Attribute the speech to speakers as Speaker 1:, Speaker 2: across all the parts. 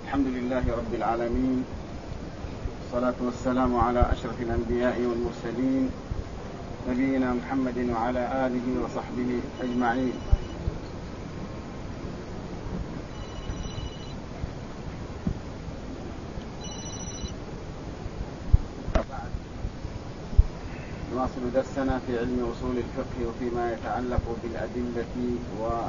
Speaker 1: الحمد لله رب العالمين، والصلاة والسلام على أشرف الأنبياء والمرسلين نبينا محمد وعلى آله وصحبه أجمعين. نواصل درسنا في علم أصول الفقه وفيما يتعلق بالأدلة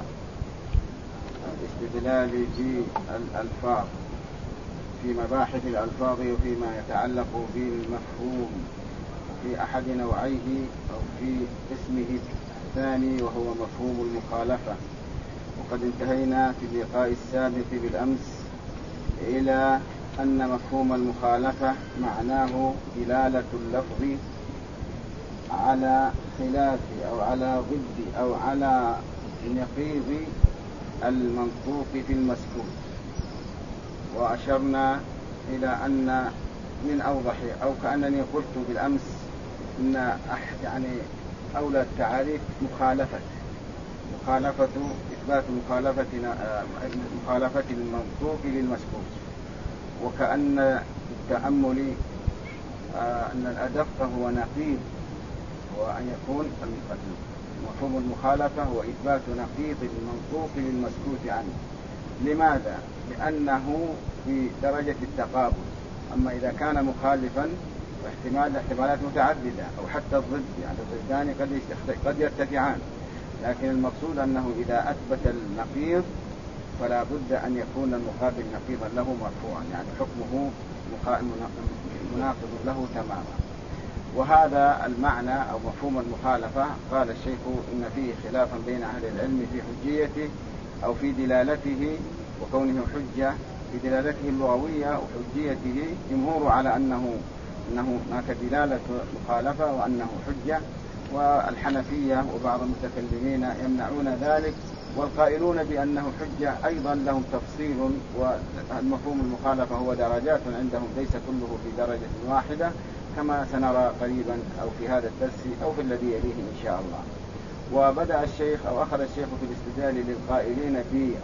Speaker 1: والاستدلال في الألفاظ، في مباحث الألفاظ وفيما يتعلق بالمفهوم في أحد نوعيه أو في اسمه الثاني وهو مفهوم المخالفة. وقد انتهينا في اللقاء السابق بالأمس إلى أن مفهوم المخالفة معناه دلالة اللفظ على خلاف أو على ضد أو على نقيض المنطوق في المسكوت. وأشرنا إلى أن من أوضح أو كأنني قلت بالأمس أن يعني أولى التعاريف إثبات مخالفة المنطوق للمسكوت، وكأن التأمل أن الأدق هو نقيض، وأن يكون مفهوم المخالفة هو إثبات نقيض المنطوق للمسكوت عنه. لماذا؟ لأنه في درجة التقابل. أما إذا كان مخالفا احتمالات متعددة أو حتى الضد، يعني الضدان قد يرتفعان، لكن المقصود أنه إذا أثبت النقيض فلا بد أن يكون المقابل نقيضا له مرفوعا، يعني حكمه مناقض له تماما. وهذا المعنى أو مفهوم المخالفة قال الشيخ إن فيه خلافا بين أهل العلم في حجيته أو في دلالته وكونه حجة، في دلالته اللغوية وحجيته. جمهور على أنه هناك دلالة مخالفة وأنه حجة، والحنفية وبعض المتكلمين يمنعون ذلك، والقائلون بأنه حجة أيضا لهم تفصيل. والمفهوم المخالفة هو درجات عندهم، ليس كله في درجة واحدة كما سنرى قريبا أو في هذا الدرس أو في الذي يليه إن شاء الله. وبدأ الشيخ أو أخذ الشيخ في الاستدلال للقائلين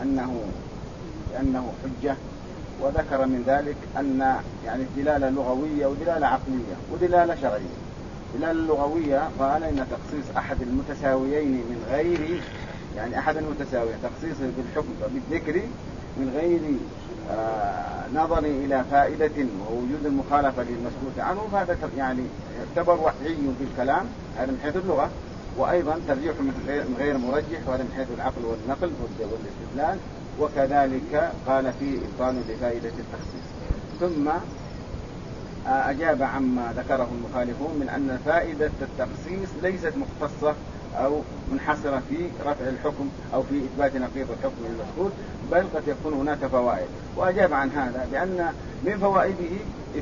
Speaker 1: بأنه حجة، وذكر من ذلك أن يعني الدلالة لغوية ودلالة عقلية ودلالة شرعية. الدلالة اللغوية قال إن تخصيص أحد المتساويين من غير، يعني أحد المتساويين تخصيصه بالحكم بالذكر من غير نظر إلى فائدة ووجود المخالفة للمسكوت عنه، فهذا يعني يعتبر وحيي في الكلام، هذا من حيث اللغة، وأيضا ترجيح من غير مرجح، وهذا من حيث العقل والنقل والاستدلال. وكذلك قال فيه إبطال لفائدة التخصيص. ثم أجاب عما ذكره المخالفون من أن فائدة التخصيص ليست مختصة أو منحصرة في رفع الحكم أو في إثبات نقيض الحكم للمسكوت، بل قد يكون هناك فوائد. وأجاب عن هذا بأن من فوائده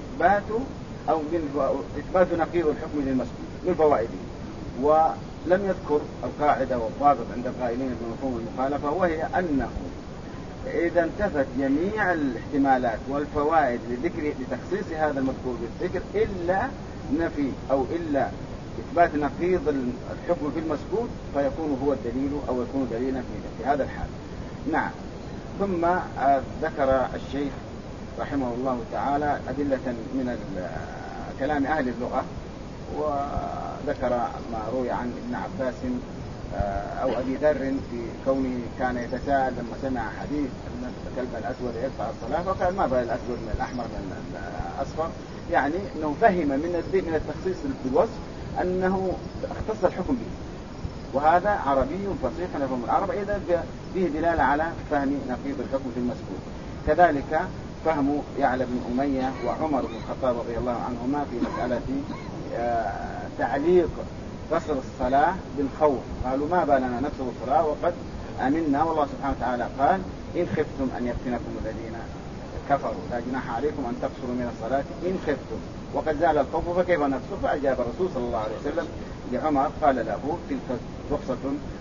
Speaker 1: إثبات نقيض الحكم للمسكوت من فوائده. ولم يذكر القاعدة والضابط عند القائلين بمفهوم المخالفة، وهي أنه إذا انتفت جميع الاحتمالات والفوائد لتخصيص هذا المذكور بالذكر إلا نفي أو إلا إثبات نقيض الحكم في المسكوت، فيكون هو الدليل أو يكون دليلا في هذا الحال. نعم. ثم ذكر الشيخ رحمه الله تعالى أدلة من كلام أهل اللغة، وذكر ما روي عن ابن عباس أو أبي ذر في كونه كان يتساءل لما سمع حديث أن الكلب الأسود يرفع الصلاة، فقال ما بال الأسود من الأحمر من الأصفر، يعني أنه فهم من التخصيص بالوصف أنه اختص الحكم به، وهذا عربي فصيح يفهم العرب، إذا فيه دلالة على فهم نقيض الحكم في المسكوت. كذلك فهم يعلى بن أمية وعمر بن الخطاب رضي الله عنهما في مسألة تعليق قصر الصلاة بالخوف، قالوا ما بالنا نقصر الصلاة وقد آمنا، والله سبحانه وتعالى قال إن خفتم أن يفتنكم الذين كفروا لا جناح عليكم أن تقصروا من الصلاة إن خفتم، وقد زال الخوف فكيف نقصر؟ فأجاب الرسول صلى الله عليه وسلم لعمر قال له تلك رخصة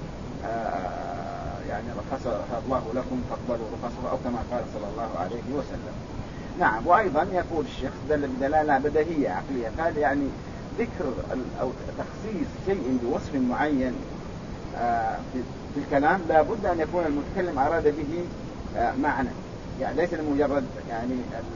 Speaker 1: يعني رخصها الله لكم فاقبلوا رخصه، أو كما قال صلى الله عليه وسلم. نعم. وأيضا يقول الشيخ دلالة بديهية عقلية، قال يعني ذكر أو تخصيص شيء بوصف معين في الكلام لا بد أن يكون المتكلم أراد به معنى، يعني ليس لمجرد يعني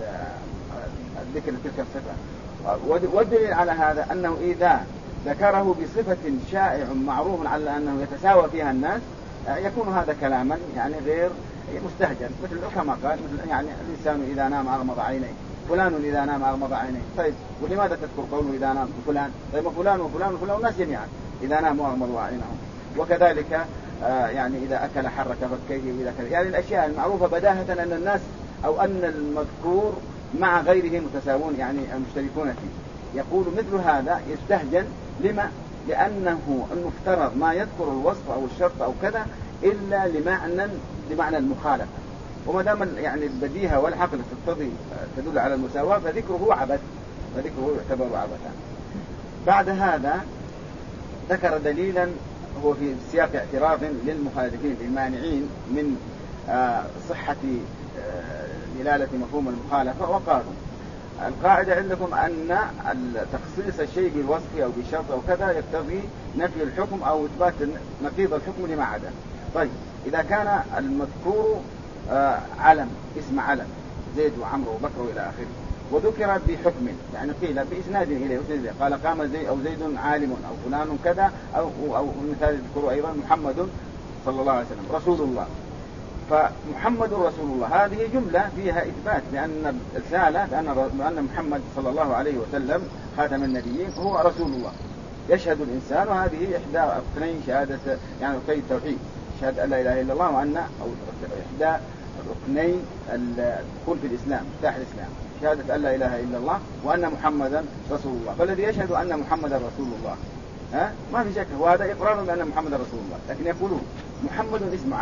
Speaker 1: الذكر تلك الصفة. والدليل على هذا أنه إذا ذكره بصفة شائع معروف على أنه يتساوى فيها الناس يكون هذا كلاما يعني غير مستهجن، مثل كما قال مثل يعني الإنسان إذا نام أغمض عينيه، فلان إذا نام أغمض عينيه. طيب ولماذا تذكر قوله إذا نام فلان؟ طيب فلان وفلان وفلان والناس جميعا إذا ناموا أغمضوا عينهم. وكذلك يعني إذا أكل حرك فكيه وإذا كذا، يعني الأشياء المعروفة بداهة أن الناس أو أن المذكور مع غيره متساوون يعني مشتركون فيه. يقول مثل هذا يستهجن. لما؟ لأنه المفترض ما يذكر الوصف أو الشرط أو كذا إلا لمعنى المخالفة، وما دام يعني البديهة والعقل تدل على المساواة فذكره عبث، فذكره يعتبر عبثا. بعد هذا ذكر دليلا هو في سياق اعتراض للمخالفين المانعين من صحة دلالة مفهوم المخالفة، وقالوا القاعدة عندكم أن تخصيص الشيء بالوصف أو بالشرط أو كذا يقتضي نفي الحكم أو إثبات نقيض الحكم لما عدا. طيب إذا كان المذكور علم، اسم علم زيد وعمرو وبكر وإلى آخره، وذكر بحكم يعني قيل بإسناد إليه قال قام زيد أو زيد عالم أو فلان كذا أو مثال يذكر أيضا محمد صلى الله عليه وسلم رسول الله، فمحمد رسول الله هذه جملة فيها إثبات بأن الرسالة بأن محمد صلى الله عليه وسلم خاتم النبيين هو رسول الله. يشهد الإنسان، وهذه إحدى ركني شهادة يعني ركني التوحيد، شهادة أن لا إله إلا الله، وأن أو إحدى ركني الدخول في الإسلام، مفتاح الإسلام، شهادة أن لا إله إلا الله وأن محمدا رسول الله. فالذي يشهد أن محمدا رسول الله ما في شك، وهذا إقرار بأن محمدا رسول الله. لكن يقولون محمد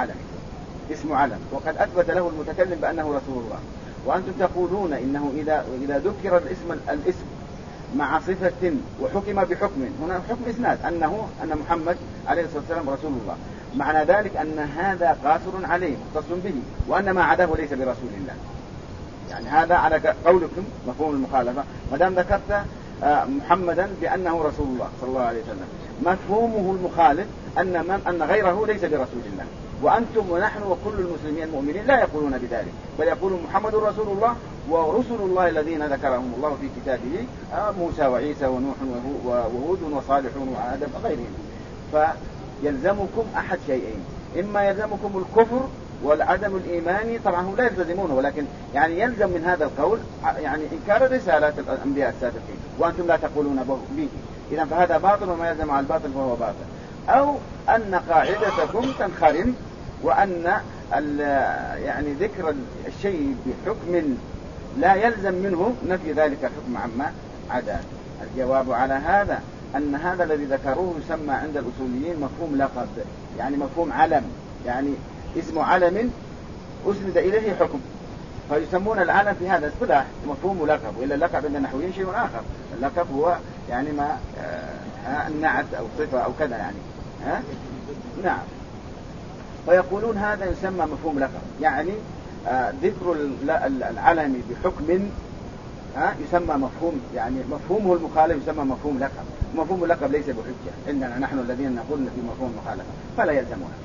Speaker 1: اسم علم وقد أثبت له المتكلم بأنه رسول الله، وأنتم تقولون إنه إذا ذكر الاسم مع صفة وحكم بحكم، هنا حكم إسناد أن محمد عليه الصلاة والسلام رسول الله، معنى ذلك أن هذا قاصر عليه مختص به، وأن ما عداه ليس برسول الله. يعني هذا على قولكم مفهوم المخالفة، ما دام ذكرت محمدا بأنه رسول الله صلى الله عليه وسلم، مفهومه المخالف أن غيره ليس برسول الله. وأنتم ونحن وكل المسلمين المؤمنين لا يقولون بذلك، بل يقولون محمد رسول الله ورسل الله الذين ذكرهم الله في كتابه موسى وعيسى ونوح وهود وصالح وآدم وغيرهم. فيلزمكم أحد شيئين، إما يلزمكم الكفر والعدم الإيماني، طبعا هم لا يلتزمونه، ولكن يعني يلزم من هذا القول يعني إنكار رسالات الأنبياء السابقين، وأنتم لا تقولون به، إذا فهذا باطل، وما يلزم على الباطل فهو باطل. أو أن قاعدتكم تنخرم، وأن يعني ذكر الشيء بحكم لا يلزم منه نفي ذلك الحكم عما عدا. الجواب على هذا أن هذا الذي ذكروه يسمى عند الأصوليين مفهوم لقب، يعني مفهوم علم، يعني اسم علم أسند إليه حكم، فيسمون العلم في هذا اصطلاح مفهوم لقب. وإلا اللقب عند النحويين شيء آخر، اللقب هو يعني ما النعت أو صفة أو كذا يعني نعم. فيقولون هذا يسمى مفهوم لقب، يعني ذكر العلم بحكم يسمى مفهوم، يعني مفهومه المخالف يسمى مفهوم لقب. مفهوم اللقب ليس بحجة عندنا نحن الذين نقول في مفهوم المخالفة، فلا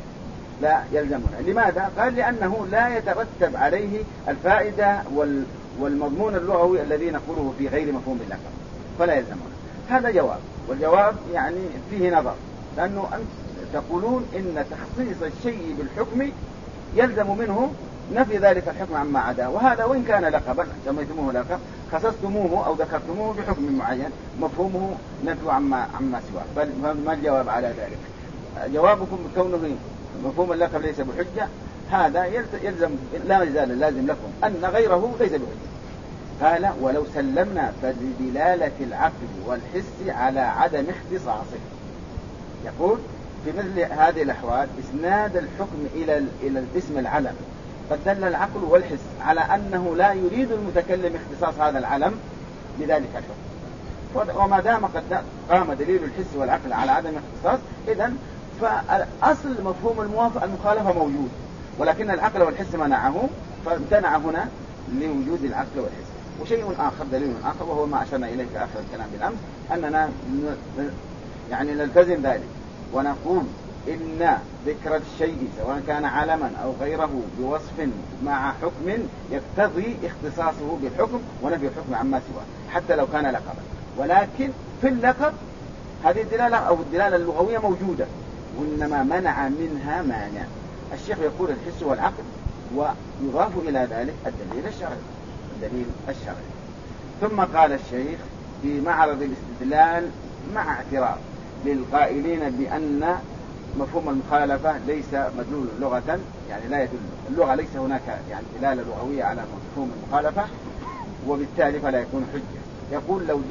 Speaker 1: يلزمنا. لماذا؟ قال لأنه لا يترتب عليه الفائدة والمضمون اللغوي الذي نقوله في غير مفهوم اللقب، فلا يلزمنا. هذا جواب، والجواب يعني فيه نظر، لأنه أنت تقولون إن تخصيص الشيء بالحكم يلزم منه نفي ذلك الحكم عما عدا، وهذا وإن كان لقبا سميتموه لقب خصصتموه أو ذكرتموه بحكم معين مفهومه نفي عما سواه. ما الجواب على ذلك؟ جوابكم بكونه مفهوم اللقب ليس بحجة، هذا يلزم لا يزال لازم لكم أن غيره ليس بحجة. قال ولو سلمنا فبدلالة العقل والحس على عدم اختصاصه. يقول في مثل هذه الأحوال إسناد الحكم إلى الاسم العلم قد دل العقل والحس على أنه لا يريد المتكلم اختصاص هذا العلم بذلك الحكم، وما دام قد قام دليل الحس والعقل على عدم اختصاص، إذن فأصل مفهوم المخالفة موجود، ولكن العقل والحس منعه، فامتنع هنا لوجود العقل والحس. وشيء آخر دليل آخر وهو ما أشرنا إليه في آخر الكلام بالأمس، أننا يعني نلتزم ذلك ونقول إن ذكر الشيء سواء كان علما أو غيره بوصف مع حكم يقتضي اختصاصه بالحكم ونفي الحكم عما سواه حتى لو كان لقبا. ولكن في اللقب هذه الدلالة أو الدلالة اللغوية موجودة، وإنما منع منها مانع. الشيخ يقول الحس والعقل، ويضاف إلى ذلك الدليل الشرعي. ثم قال الشيخ في معرض الاستدلال مع اعتراض للقائلين بأن مفهوم المخالفة ليس مدلول لغة، يعني لا يدل اللغة، ليس هناك يعني دلالة لغوية على مفهوم المخالفة، وبالتالي فلا يكون حجة. يقول لو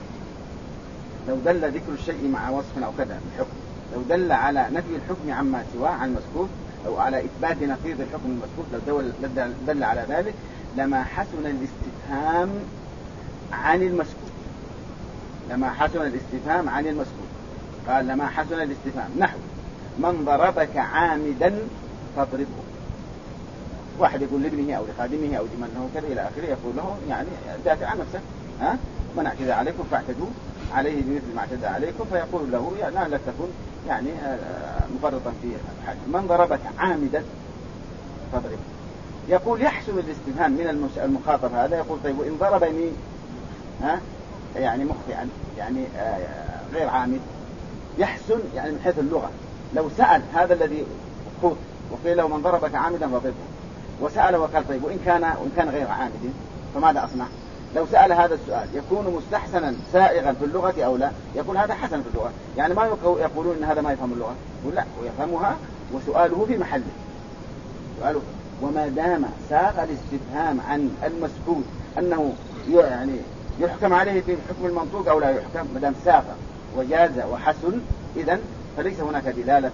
Speaker 1: دل ذكر الشيء مع وصف أو كذا الحكم، لو دل على نفي الحكم عما سواه عن المسكوت أو على إثبات نقيض الحكم المسكوت، لو دل على ذلك لما حسن الاستفهام عن المسكوت. لما حسن الاستفهام عن المسكوت، قال لما حسن الاستفهام نحو من ضربك عامدا فاضربه. واحد يقول لابنه أو لخادمه أو لمن هو كذا إلى آخره، يقول له يعني دافع عن نفسك، من اعتدى عليكم فاعتدوا عليه بمثل ما اعتدى عليكم، فيقول له يعني لا تكن يعني مفرطا في الحد. من ضربك عامدا فاضربه. يقول يحسن الاستفهام من المخاطب هذا، يقول طيب وإن ضربني يعني مخطئا يعني غير عامد، يحسن يعني من حيث اللغة. لو سأل هذا الذي خط وقيل له من ضربك عامدا فضربه، وسأل وقال طيب وإن كان غير عامد فماذا أصنع؟ لو سأل هذا السؤال يكون مستحسنا سائغا في اللغة أو لا؟ يقول هذا حسن في اللغة، يعني ما يقولون إن هذا ما يفهم اللغة، يقول لا ويفهمها، وسؤاله في محله سؤاله. وما دام ساق الاستفهام عن المسكوت أنه يعني يحكم عليه في حكم المنطوق أو لا يحكم، ما دام ساق وجاز وحسن، إذن فليس هناك دلالة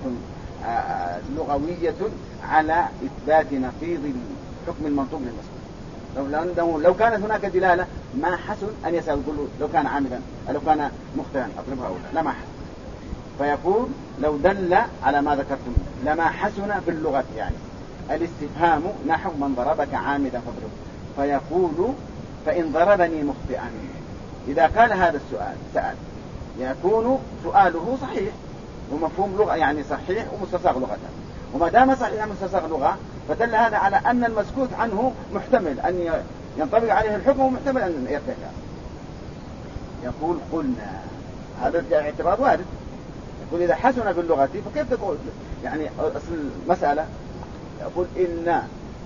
Speaker 1: لغوية على إثبات نقيض الحكم المنطوق للمسكوت. لو كانت هناك دلالة ما حسن أن يسأل يقول لو كان عامدا لو كان مخطئا أضربها أو لا، ما حسن. فيقول لو دل على ما ذكرتم لما حسن في اللغة يعني الاستفهام نحو من ضربك عامدا فاضربه، فيقول فإن ضربني مخطئا، إذا قال هذا السؤال سأل يكون سؤاله صحيح ومفهوم لغة يعني صحيح ومستصاغ لغة، وما دام صحيح ومستصاغ لغة فدل هذا على أن المسكوت عنه محتمل أن ينطبق عليه الحكم ومحتمل أن يرتفع. يقول قلنا هذا اعتراض وارد، يقول إذا حسن باللغة فكيف تقول يعني أصل المسألة؟ يقول إن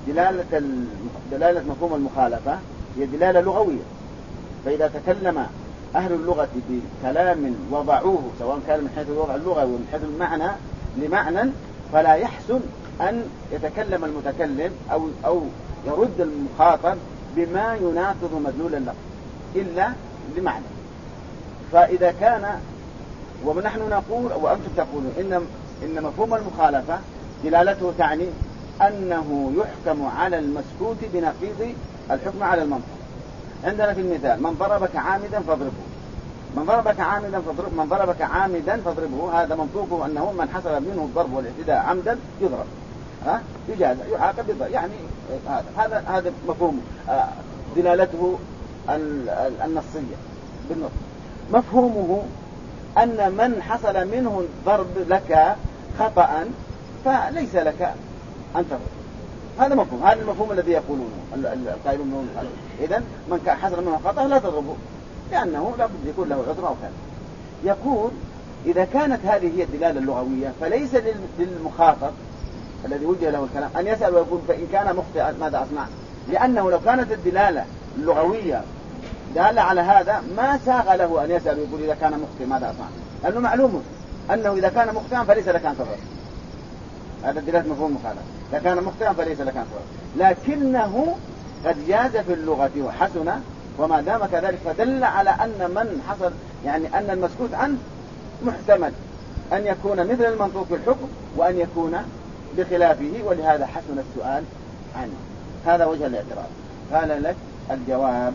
Speaker 1: دلالة مفهوم المخالفة هي دلالة لغوية، فإذا تكلم أهل اللغة بكلام وضعوه سواء كان من حيث الوضع اللغوي ومن حيث المعنى لمعنى، فلا يحسن أن يتكلم المتكلم أو يرد المخاطب بما يناقض مدلول اللفظ إلا لمعنى. فإذا كان ونحن نقول وأنتم تقولون إن مفهوم المخالفة دلالته تعني أنه يحكم على المسكوت بنقيض الحكم على المنطق. عندنا في المثال من ضربك عامدا فاضربه، من ضربك عامدا فاضربه، هذا منطوقه أنه من حصل منه الضرب والاعتداء عمدا يضرب، يجازى يعاقب بالضرب، يعني هذا مفهوم دلالته النصية بالنص. مفهومه أن من حصل منه الضرب لك خطأ فليس لك أن تضرب، هذا مفهوم، هذا المفهوم الذي يقولونه القائلون منهم. إذن من كان حصل منه خطأ لا تضربه لأنه لا بد يكون له عذر أو كذا. يقول إذا كانت هذه هي الدلالة اللغوية فليس للمخاطب الذي وجه له الكلام أن يسأل ويقول فإن كان مخطئا ماذا أصنع؟ لأنه لو كانت الدلالة اللغوية دالة على هذا ما ساغ له أن يسأل ويقول إذا كان مخطئ ماذا أصنع، لأنه معلوم أنه إذا كان مخطئا فليس لك أن تضرب، هذا دلالة مفهوم مخالفة، إذا كان مخطئا فليس لك أن تضرب، لكنه قد جاز في اللغة وحسن، وما دام كذلك فدل على أن من حصل يعني أن المسكوت عنه محتمل أن يكون مثل المنطوق في الحكم وأن يكون بخلافه، ولهذا حسن السؤال عنه. هذا وجه الاعتراض. قال لك الجواب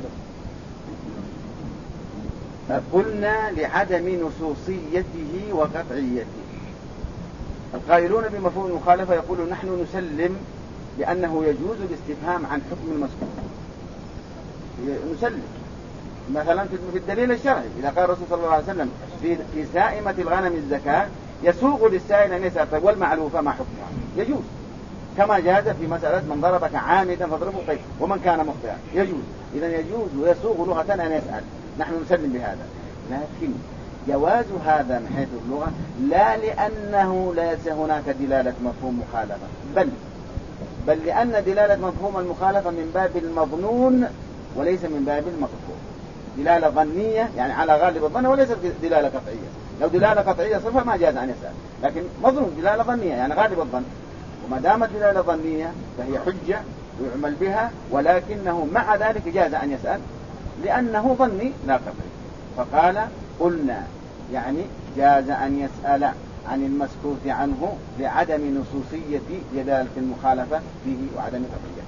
Speaker 1: قلنا لعدم نصوصيته وقطعيته. القائلون بمفهوم المخالفة يقولون نحن نسلم بأنه يجوز الاستفهام عن حكم المسكوت، نسلم مثلا في الدليل الشرعي إذا قال الرسول صلى الله عليه وسلم في سائمة الغنم الزكاة يسوغ للسائل أن يسأل طيب والمعلوفة ما حكمها؟ يجوز، كما جاز في مسألة من ضربك عامدا فاضربه طيب ومن كان مخطئا، يجوز. إذا يجوز ويسوغ لغة أن يسأل، نحن نسلم بهذا. لكن جواز هذا من حيث اللغة لا لأنه ليس هناك دلالة مفهوم مخالفة، بل لأن دلالة مفهوم المخالفة من باب المظنون وليس من باب المقصود. دلالة ظنية يعني على غالب الظن وليست دلالة قطعية. لو دلالة قطعية صفة ما جاز أن يسأل، لكن مظنون دلالة ظنية يعني غالب الظن، وما دامت دلالة ظنية فهي حجة ويعمل بها، ولكنه مع ذلك جاز أن يسأل لأنه ظني لا قطعي. فقال قلنا يعني جاز أن يسأل عن المسكوت عنه لعدم نصوصية دلالة المخالفة فيه وعدم قطعيته.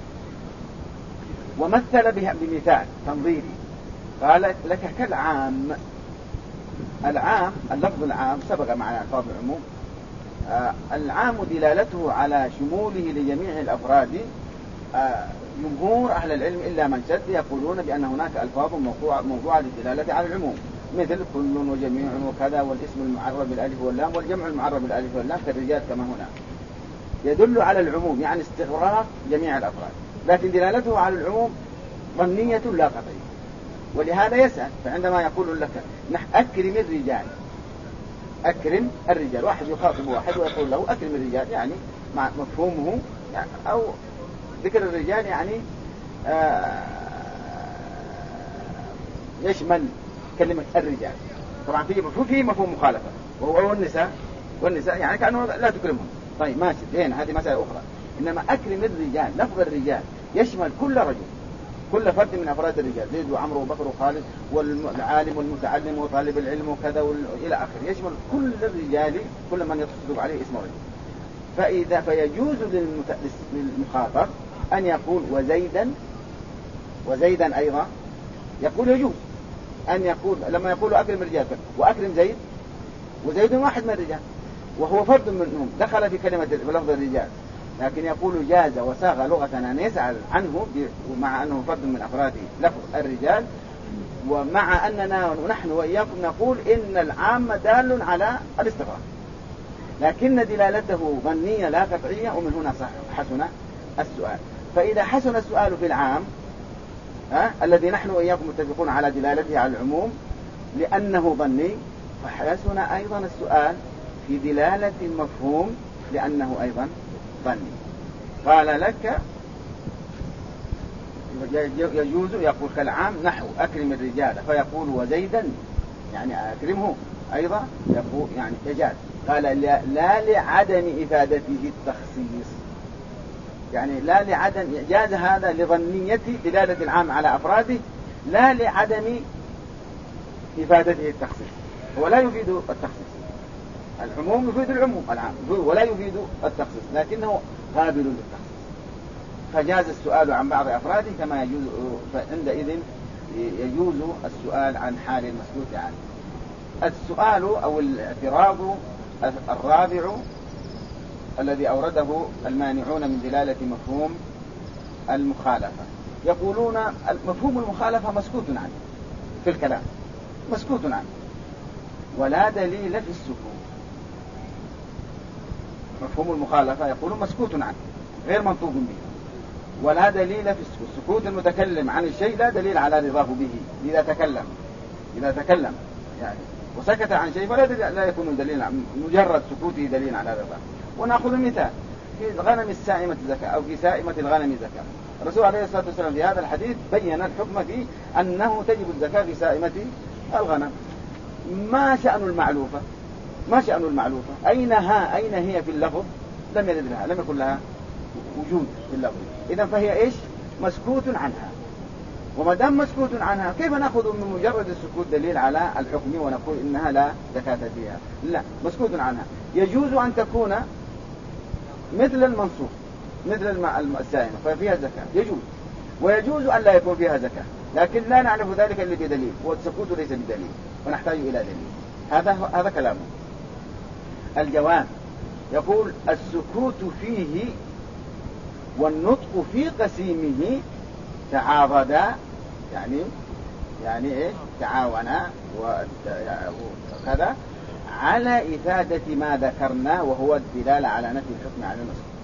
Speaker 1: ومثل بها بمثال تنظيري، قال لك كالعام. العام اللفظ العام سبق معنا ألفاظ العموم. العام دلالته على شموله لجميع الأفراد. جمهور أهل العلم إلا من شد يقولون بأن هناك ألفاظ موضوعة للدلالة على العموم، مثل كل وجميع وكذا، والاسم المعرب بالألف واللام، والجمع المعرب بالألف واللام كالرجال كما هنا، يدل على العموم يعني استغراق جميع الأفراد، لكن دلالته على العموم ظنية لا قطعية. ولهذا يسأل، فعندما يقول لك أكرم الرجال، أكرم الرجال، واحد يخاطب واحد ويقول له أكرم الرجال، يعني مع مفهومه يعني أو ذكر الرجال يعني يشمل كلمة الرجال. طبعا في مفهوم مخالفة وهو والنساء يعني كأنه لا تكرمهم. طيب ماشي، زين، هذه مسألة أخرى. إنما أكرم الرجال، لفظ الرجال يشمل كل رجل، كل فرد من أفراد الرجال، زيد وعمرو وبكر وخالد والعالم والمتعلم وطالب العلم وكذا إلى آخره، يشمل كل الرجال، كل من يتصدق عليه اسم رجل. فيجوز للمخاطب أن يقول وزيدا أيضا، يقول يجوز أن يقول لما يقول أكرم الرجال وأكرم زيد، وزيد واحد من الرجال وهو فرد منهم دخل في كلمة بلفظ الرجال، لكن يقول جاز وساغ لغة أن يسأل عنه مع أنه فرد من أفراده لفظ الرجال، ومع أننا نحن وإياكم نقول إن العام دال على الاستغراق، لكن دلالته ظنية لا قطعية، ومن هنا حسن السؤال. فإذا حسن السؤال في العام الذي نحن وإياكم متفقون على دلالته على العموم لأنه ظني، فحسن أيضا السؤال في دلالة المفهوم لأنه أيضا ظني. قال لك يجوز، يقول كالعام نحو أكرم الرجال، فيقول وزيدا يعني أكرمه أيضا، يقول يعني يجاز. قال لا لعدم إفادته التخصيص، يعني لا لعدم، جاز هذا لظنية دلالة العام على أفراده لا لعدم إفادته التخصيص. هو لا يفيد التخصيص، العموم يفيد العموم العام ولا يفيد التخصيص، لكنه قابل للتخصيص، فجاز السؤال عن بعض أفراده كما يجوز. فعندئذ يجوز السؤال عن حال المسكوت عنه. السؤال أو الاعتراض الرابع الذي أورده المانعون من دلالة مفهوم المخالفة، يقولون مفهوم المخالفة مسكوت عنه في الكلام، مسكوت عنه ولا دليل في السكوت. مفهوم المخالفة يقولون مسكوت عنه غير منطوق به، ولا دليل في السكوت. سكوت المتكلم عن الشيء لا دليل على رضاه به. إذا تكلم يعني وسكت عن شيء فلا يكون دليل، مجرد سكوته دليل على رضاه. ونأخذ المثال في غنم السائمة زكاة أو في سائمة الغنم زكاة. الرسول عليه الصلاة والسلام في هذا الحديث بين الحكم في أنه تجب الزكاة في سائمة الغنم. ما شأن المعلوفة؟ أين هي في اللفظ؟ لم يرد لها، لم يكن لها وجود في اللفظ. إذن فهي إيش؟ مسكوت عنها. وما دام مسكوت عنها كيف نأخذ من مجرد السكوت دليل على الحكم ونقول إنها لا زكاة فيها؟ لا، مسكوت عنها. يجوز أن تكون مثل المنصوص، مثل السائمة ففيها زكاة، يجوز. ويجوز أن لا يكون فيها زكاة، لكن لا نعرف ذلك إلا بدليل، والسكوت ليس بدليل ونحتاج إلى دليل. هذا كلامه. الجواب يقول السكوت فيه والنطق في قسيمه تعاضدا، يعني إيش؟ تعاونا وكذا على إفادة ما ذكرنا وهو الدلالة على نفي الحكم على المسكوت.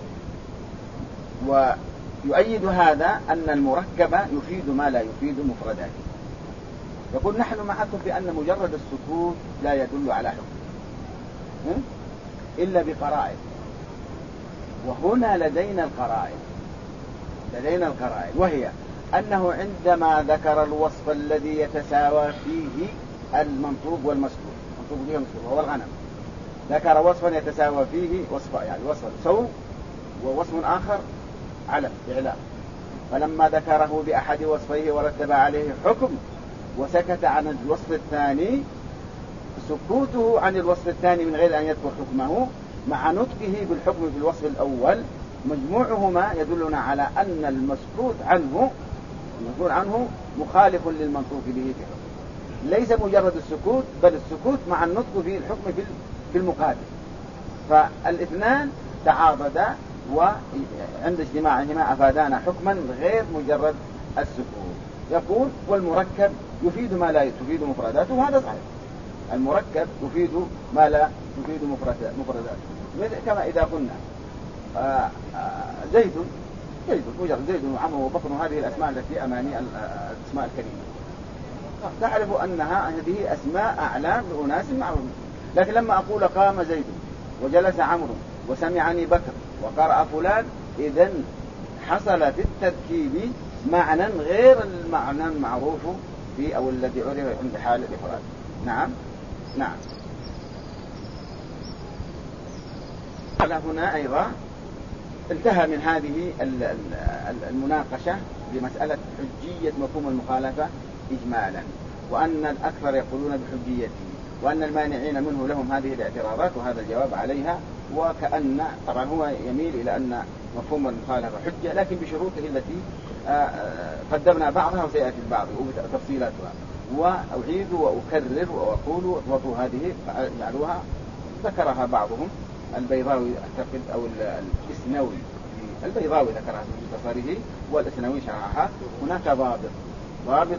Speaker 1: ويؤيد هذا أن المركب يفيد ما لا يفيد مفرداته. يقول نحن معكم بأن مجرد السكوت لا يدل على حكم إلا بقرائن، وهنا لدينا القرائن وهي أنه عندما ذكر الوصف الذي يتساوى فيه المنطوب والمسكوت، منطوب به المسكوت هو الغنم، ذكر وصفا يتساوى فيه وصف سوء ووصف آخر علم إعلام، فلما ذكره بأحد وصفيه ورتب عليه حكم وسكت عن الوصف الثاني، سكوته عن الوصف الثاني من غير أن يذكر حكمه مع نطقه بالحكم في الوصف الأول مجموعهما يدلنا على أن المسكوت عنه مخالف للمنطوق به في الحكم، ليس مجرد السكوت بل السكوت مع النطق في الحكم في المقابل، فالاثنان تعاضدا وعند اجتماعهما أفادانا حكما غير مجرد السكوت. يقول والمركب يفيد ما لا يفيد مفرداته، وهذا صحيح، المركب يفيد ما لا يفيد مفرداته، كما إذا قلنا زيد مجرد زيد وعمر وبكر، هذه الأسماء التي أماني الأسماء الكريمة، تعرف أنها هذه أسماء أعلام لأناس معروفين، لكن لما أقول قام زيد وجلس عمرو وسمعني بكر وقرأ فلان، إذن حصل في التركيب معنى غير المعنى المعروف في أو الذي عرف عند حال الإفراد. نعم. على هنا أيضا انتهى من هذه المناقشة بمسألة حجية مفهوم المخالفة إجمالا، وأن الأكثر يقولون بحجيته، وأن المانعين منه لهم هذه الاعتراضات وهذا الجواب عليها، وكأن طبعا هو يميل إلى أن مفهوم المخالفة حجة لكن بشروطه التي قدمنا بعضها وسيأتي البعض وتفصيلاتها، وأعيد وأكرر وأقول اضبطوا هذه جعلوها، ذكرها بعضهم البيضاوي أعتقد أو الإسنوي، البيضاوي ذكرها في مختصره والإسنوي شرحها. هناك ضابط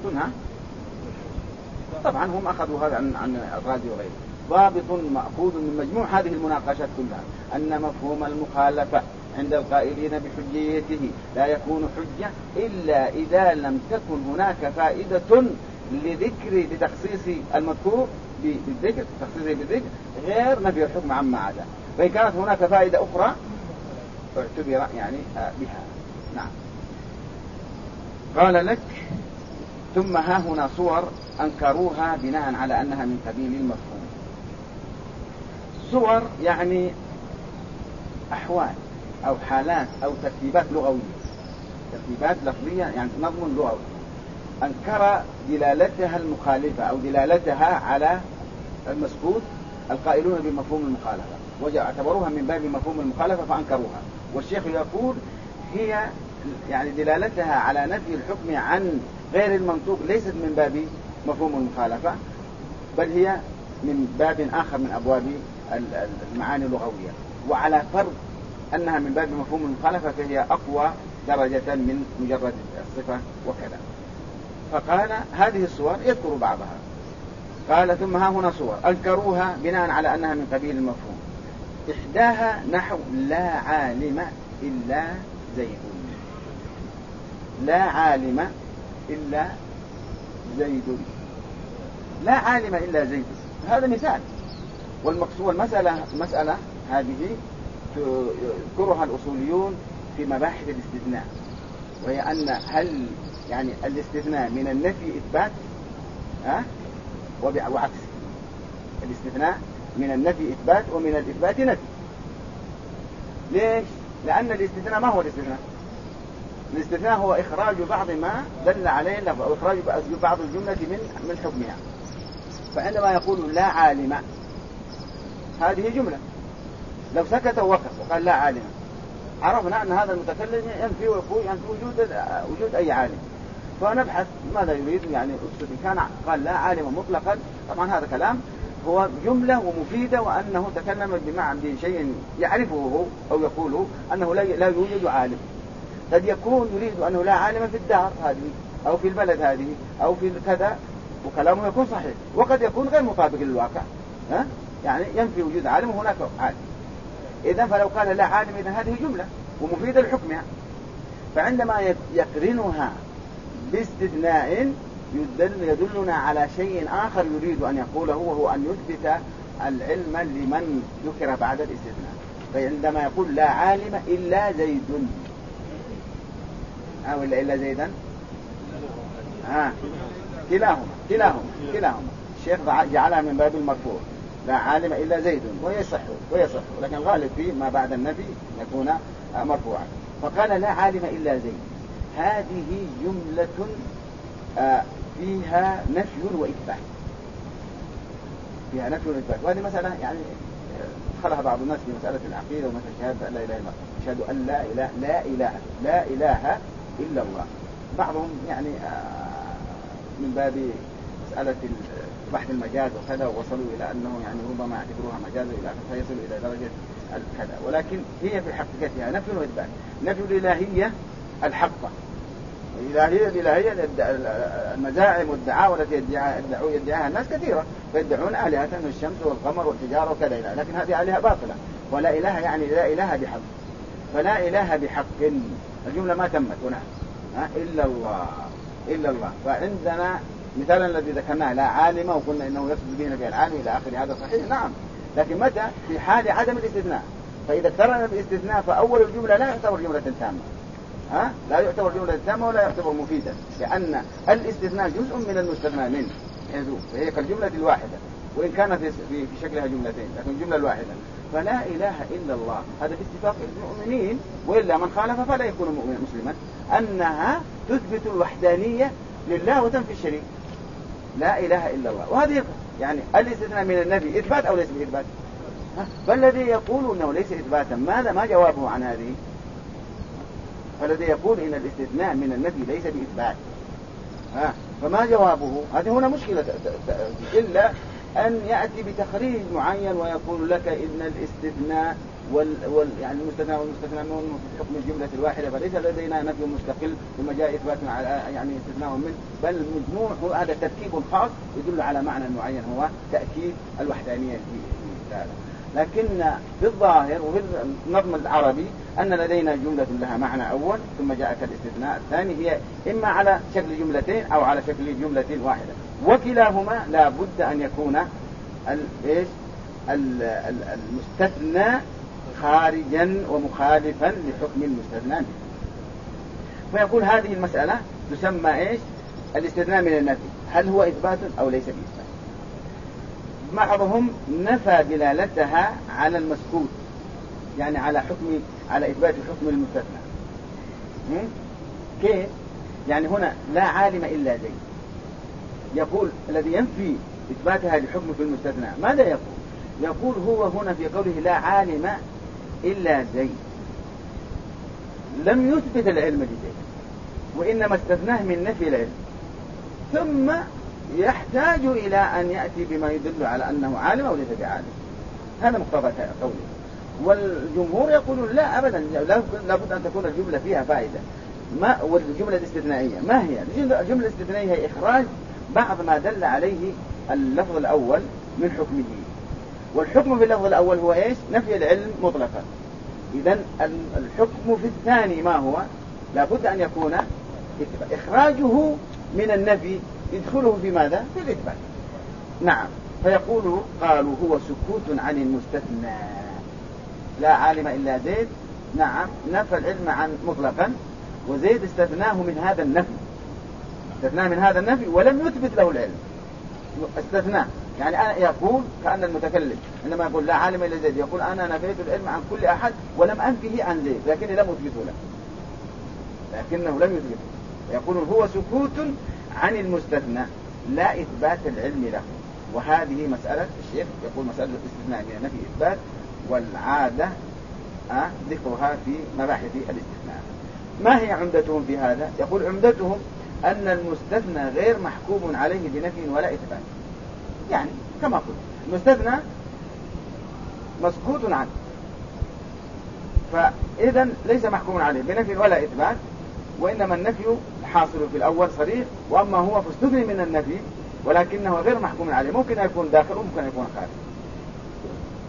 Speaker 1: طبعا هم أخذوا هذا عن الرازي وغيره، ضابط مأخوذ من مجموع هذه المناقشات كلها، أن مفهوم المخالفة عند القائلين بحجيته لا يكون حجة إلا إذا لم تكن هناك فائدة لتخصيص المذكور بالذكر، تخصيصه بالذكر غير نفي الحكم عما عدا، فإن كانت هناك فائدة أخرى اعتبر يعني بها. نعم. قال لك ثم ها هنا صور أنكروها بناء على أنها من قبيل المفهوم. صور يعني أحوال أو حالات أو ترتيبات لغوية، ترتيبات لفظية يعني نظم لغوي، أنكر دلالتها المخالفة أو دلالتها على المسكوت القائلون بمفهوم المخالفة، واعتبروها من باب مفهوم المخالفة فأنكروها. والشيخ يقول هي يعني دلالتها على نفي الحكم عن غير المنطوق ليست من باب مفهوم المخالفة، بل هي من باب آخر من أبواب المعاني اللغوية، وعلى فرض أنها من باب مفهوم المخالفة فهي أقوى درجة من مجرد الصفة وكذا. فقال هذه الصور يذكر بعضها، قال ثم ها هنا صور أنكروها بناء على أنها من قبيل المفهوم. إحداها نحو لا عالم إلا زيد، لا عالم إلا زيد، لا عالم إلا زيد، هذا مثال. والمقصود المسألة هذه يذكرها الأصوليون في مباحث الاستثناء، وهي أن هل يعني الاستثناء من النفي إثبات وعكس، الاستثناء من النفي إثبات ومن الإثبات نفي. ليش؟ لأن الاستثناء ما هو الاستثناء؟ الاستثناء هو إخراج بعض ما دل عليه اللفظ أو إخراج بعض الجملة من حكمها. فعندما يقول لا عالم هذه جملة، لو سكت ووقف وقال لا عالم عرفنا أن هذا المتكلم ينفي وجود أي عالم، فنبحث ماذا يريد، يعني كان قال لا عالم مطلقا، طبعا هذا كلام هو جملة ومفيدة، وأنه تكلم بشيء يعرفه أو يقوله أنه لا يوجد عالم. قد يكون يريد أنه لا عالم في الدار هذه أو في البلد هذه أو في كذا، وكلامه يكون صحيح، وقد يكون غير مطابق للواقع، يعني ينفي وجود عالم وهناك عالم. إذا فلو قال لا عالم إذا هذه جملة ومفيدة لحكمها، فعندما يقرنها باستثناء يدلنا على شيء آخر يريد أن يقوله، وهو أن يثبت العلم لمن ذكر بعد الاستثناء. فعندما يقول لا عالم إلا زيد أو إلا زيدا كلاهما الشيخ جعلها من باب المرفوع، لا عالم إلا زيد، ويصح لكن الغالب فيه ما بعد النفي يكون مرفوعا. فقال لا عالم إلا زيد، هذه جملة فيها نفي وإثبات، وهذه مسألة يعني دخلها بعض الناس في مسألة العقيدة ومثل شهادة لا إله إلا الله، أشهد أن لا إله إلا الله. بعضهم يعني من باب مسألة بحث المجاز وكذا، ووصلوا إلى أنه يعني ربما يعتبروها مجازا إلى فيصلوا إلى درجة كذا، ولكن هي في حقيقتها نفي وإثبات. نفي الإلهية الحقة، الإلهية المزاعم والدعاوى التي يدعاها الناس كثيرة، فيدعون آلهة من الشمس والقمر والحجارة وكذا، لكن هذه آلهة باطلة. ولا إله يعني لا إله بحق، فلا إله بحق الجملة ما تمت هنا إلا الله. فعندنا مثالا الذي ذكرناه لا عالم، وقلنا إنه يقصد به نفي العالم إلى آخر، هذا صحيح نعم، لكن متى؟ في حال عدم الاستثناء. فإذا اقترن بالاستثناء فأول الجملة لا يعتبر جملة تامة، لا يعتبر جملة تامة ولا يعتبر مفيدا، لأن الاستثناء جزء من المستثنى منه، هي كالجملة الواحدة وإن كان في شكلها جملتين، لكن الجملة الواحدة. فلا إله إلا الله هذا باتفاق المؤمنين، وإلا من خالف فلا يكون مسلما، أنها تثبت الوحدانية لله وتنفي الشريك. لا إله إلا الله، وهذه يعني الاستثناء من النبي إثبات أو ليس بإثبات؟ فالذي يقول أنه ليس إثباتا ماذا ما جوابه عن هذه؟ فالذي يقول إن الاستثناء من النفي ليس بإثبات فما جوابه؟ هذه هنا مشكلة، إلا أن يأتي بتخريج معين ويقول لك إن الاستثناء يعني المستثنى والمستثنى منه في حكم الجملة الواحدة، فليس لدينا نفي مستقل ثم جاء إثبات على يعني استثناء منه، بل مجموع هذا تركيب خاص يدل على معنى معين هو تأكيد الوحدانية في هذا. لكن في الظاهر وفي النظم العربي أن لدينا جملة لها معنى أول ثم جاءت الاستثناء الثاني، هي إما على شكل جملتين أو على شكل جملة واحدة، وكلاهما لا بد أن يكون المستثنى خارجا ومخالفا لحكم المستثنى منه. فيقول هذه المسألة تسمى الاستثناء من النفي، هل هو إثبات أو ليس بإثبات؟ بعضهم نفى دلالتها على المسكوت، يعني على إثبات حكم المستثنى. كيف؟ يعني هنا لا عالم إلا زيد، يقول الذي ينفي إثباتها لحكم في المستثنى ماذا يقول؟ يقول هو هنا في قوله لا عالم إلا زيد لم يثبت العلم لزيد، وإنما استثناه من نفي العلم، ثم يحتاج إلى أن يأتي بما يدل على أنه عالم أو ليس بعالم. هذا مقتضى قوله. والجمهور يقولون لا أبدا، لابد أن تكون الجملة فيها فائدة. والجملة الاستثنائية ما هي؟ الجملة الاستثنائية هي إخراج بعض ما دل عليه اللفظ الأول من حكمه، والحكم في اللفظ الأول هو نفي العلم مطلقا. إذن الحكم في الثاني ما هو؟ لابد أن يكون إخراجه من النفي يدخله في ماذا؟ في الإثبات. نعم. قالوا هو سكوت عن المستثنى، لا عالم إلا زيد، نعم نفى العلم عن مطلقا، وزيد استثناه من هذا النفي ولم يثبت له العلم، استثناه. يعني أنا يقول كأن المتكلم عندما يقول لا عالم إلا زيد يقول أنا نفيت العلم عن كل أحد ولم أنفه عن زيد، لكنه لم يثبته. يقول هو سكوت عن المستثنى لا إثبات العلم له. وهذه مسألة الشيخ يقول مسألة الاستثناء من نفي إثبات، والعادة ذكرها في مباحث الاستثناء. ما هي عمدتهم في هذا؟ يقول عمدتهم أن المستثنى غير محكوم عليه بنفي ولا إثبات. يعني كما قلت المستثنى مسكوت عنه، فإذا ليس محكوم عليه بنفي ولا إثبات، وإنما النفي حاصل في الأول صريح، وأما هو فاستثني من النفي ولكنه غير محكوم عليه، ممكن أن يكون داخل وممكن أن يكون خارج.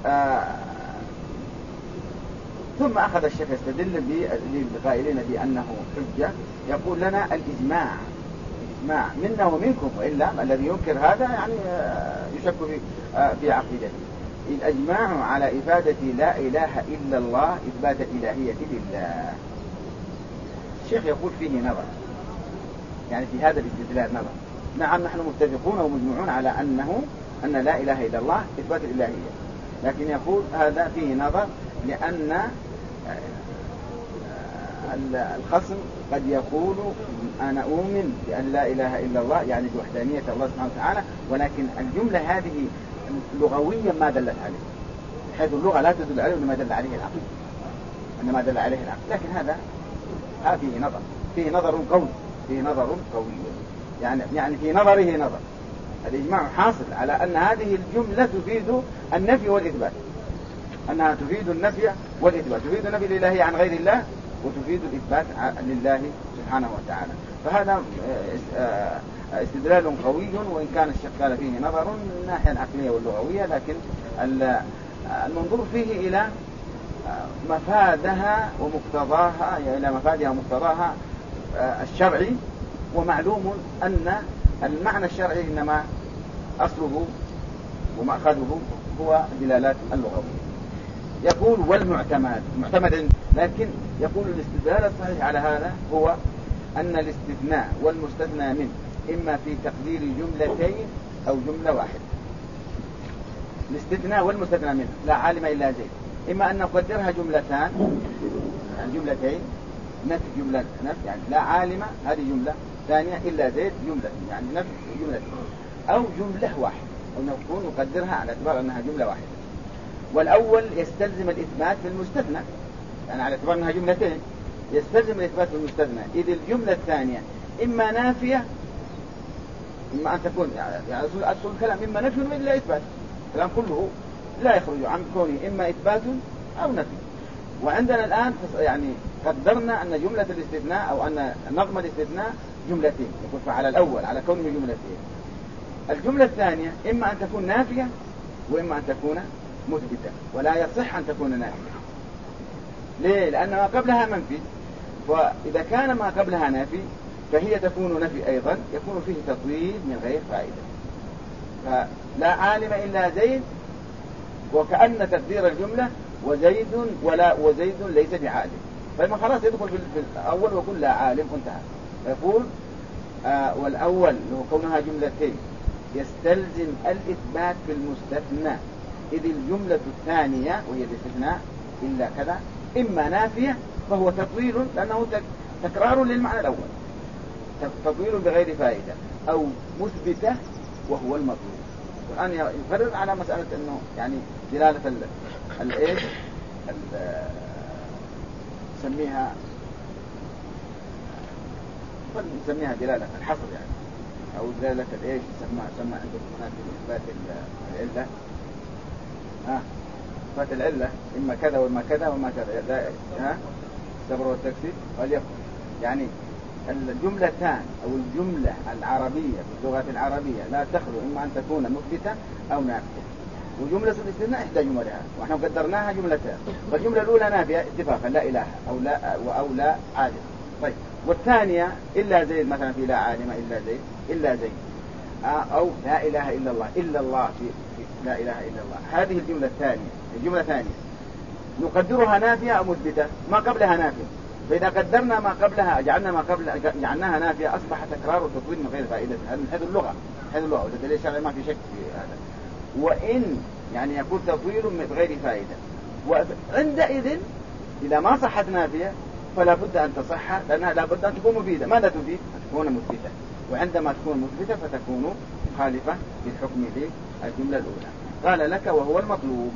Speaker 1: ثم أخذ الشيخ يستدل بالقائلين بأنه حجة، يقول لنا الإجماع منا ومنكم، وإلا الذي ينكر هذا يعني يشك في عقيدته. الأجماع على إفادة لا إله إلا الله إثبات الإلهية لله. الشيخ يقول فيه نظر، يعني في هذا الاستدلال نظر. نعم نحن متفقون ومجمعون على أن لا إله إلا الله إثبات الإلهية، لكن يقول هذا فيه نظر، لأن الخصم قد يقول أنا أؤمن بأن لا إله إلا الله يعني بوحدانية الله سبحانه وتعالى، ولكن الجملة هذه لغويا ما دلت عليه، حيث اللغة لا تدل عليه إنما دل عليه العقل، إنما دل عليه العقل. لكن هذا فيه نظر قوي، يعني في نظره نظر. الإجماع حاصل على أن هذه الجملة تفيد النفي والإثبات، أنها تفيد النفي والإثبات، تفيد النفي لله عن غير الله، وتفيد الإثبات لله سبحانه وتعالى. فهذا استدلال قوي، وإن كان الشيخ قال فيه نظر من الناحية العقلية واللغوية، لكن المنظور فيه إلى مفادها ومقتضاها، إلى مفادها ومقتضاها الشرعي. ومعلوم أن المعنى الشرعي إنما أصله ومأخذه هو دلالات اللغوية. يقول والمعتمد لكن يقول الاستدلال الصحيح على هذا هو أن الاستثناء والمستثنى منه إما في تقدير جملتين أو جملة واحدة. الاستثناء والمستثنى منه لا عالم إلا زيد، إما أن نقدرها جملتان، يعني جملتين، نفي جملة نفي يعني لا عالم هذه جملة ثانية إلا زيد جملة يعني نفي جملة، أو جملة واحدة، أو نكون نقدرها على اعتبار أنها جملة واحدة. والأول يستلزم الإثبات في المستثنى، يعني على اعتبار أنها جملتين يستلزم الإثبات في المستثنى، إذ الجملة الثانية إما نافية إما أن تكون يعني أصل الكلام إما نفي وإلا إثبات، الكلام كله لا يخرج عن كونه إما إثبات أو نفي. وعندنا الآن يعني قدرنا أن جملة الاستثناء أو أن نظم الاستثناء جملتين، يقول فعلى الأول على كونه جملتين. الجملة الثانية إما أن تكون نافية وإما أن تكون مثبتة، ولا يصح أن تكون نافية. ليه؟ لأن ما قبلها منفي، وإذا كان ما قبلها نافي فهي تكون نفي أيضا، يكون فيه تطويل من غير فائدة. فلا عالم إلا زيد، وكأن تقدير الجملة وزيد ليس بعالم، فما خلاص يدخل في الأول وكل لا عالم انتهى. يقول والأول هو كونها جملتين يستلزم الإثبات في المستثنى، إذ الجملة الثانية وهي الاستثناء إلا كذا إما نافية فهو تطويل لأنه تكرار للمعنى الأول، تطويل بغير فائدة، أو مثبتة وهو المطلوب. الآن يقرر على مسألة أنه يعني دلالة الإيش نسميها دلالة الحصر يعني، أو دلالة الإيش سمى عندكم هناك إثبات العلة، إثبات العلة إما كذا وما كذا وما كذا، الصبر والتكسير وليكن يعني الجملتان أو الجملة العربية في اللغة العربية لا تخلو إما أن تكون مثبتة أو نافية، وجملة الاستثناء إحدى جملها وإحنا قدرناها جملتين، والجملة الأولى نافية اتفاقا لا إله أو لا عالم. طيب والثانية إلا زيد مثلا في لا عالم إلا زيد أو لا إله إلا الله في لا إله إلا الله، هذه الجملة الثانية نقدرها نافية أو مثبتة، ما قبلها نافية، فإذا قدرنا ما قبلها جعلناها نافية أصبح تكرار وتطويل من غير فائدة. هذا من حيث اللغة والدليل الشرعي ما في شك في هذا. وإن يعني يكون تطويل من غير فائدة، وعندئذ إذا ما صحت نافية فلا بد أن تصح، لأنها لا بد أن تكون مفيدة. ماذا تفيد؟ أن تكون مثبتة، وعندما تكون مثبتة فتكون مخالفة للحكم للجملة الأولى. قال لك وهو المطلوب.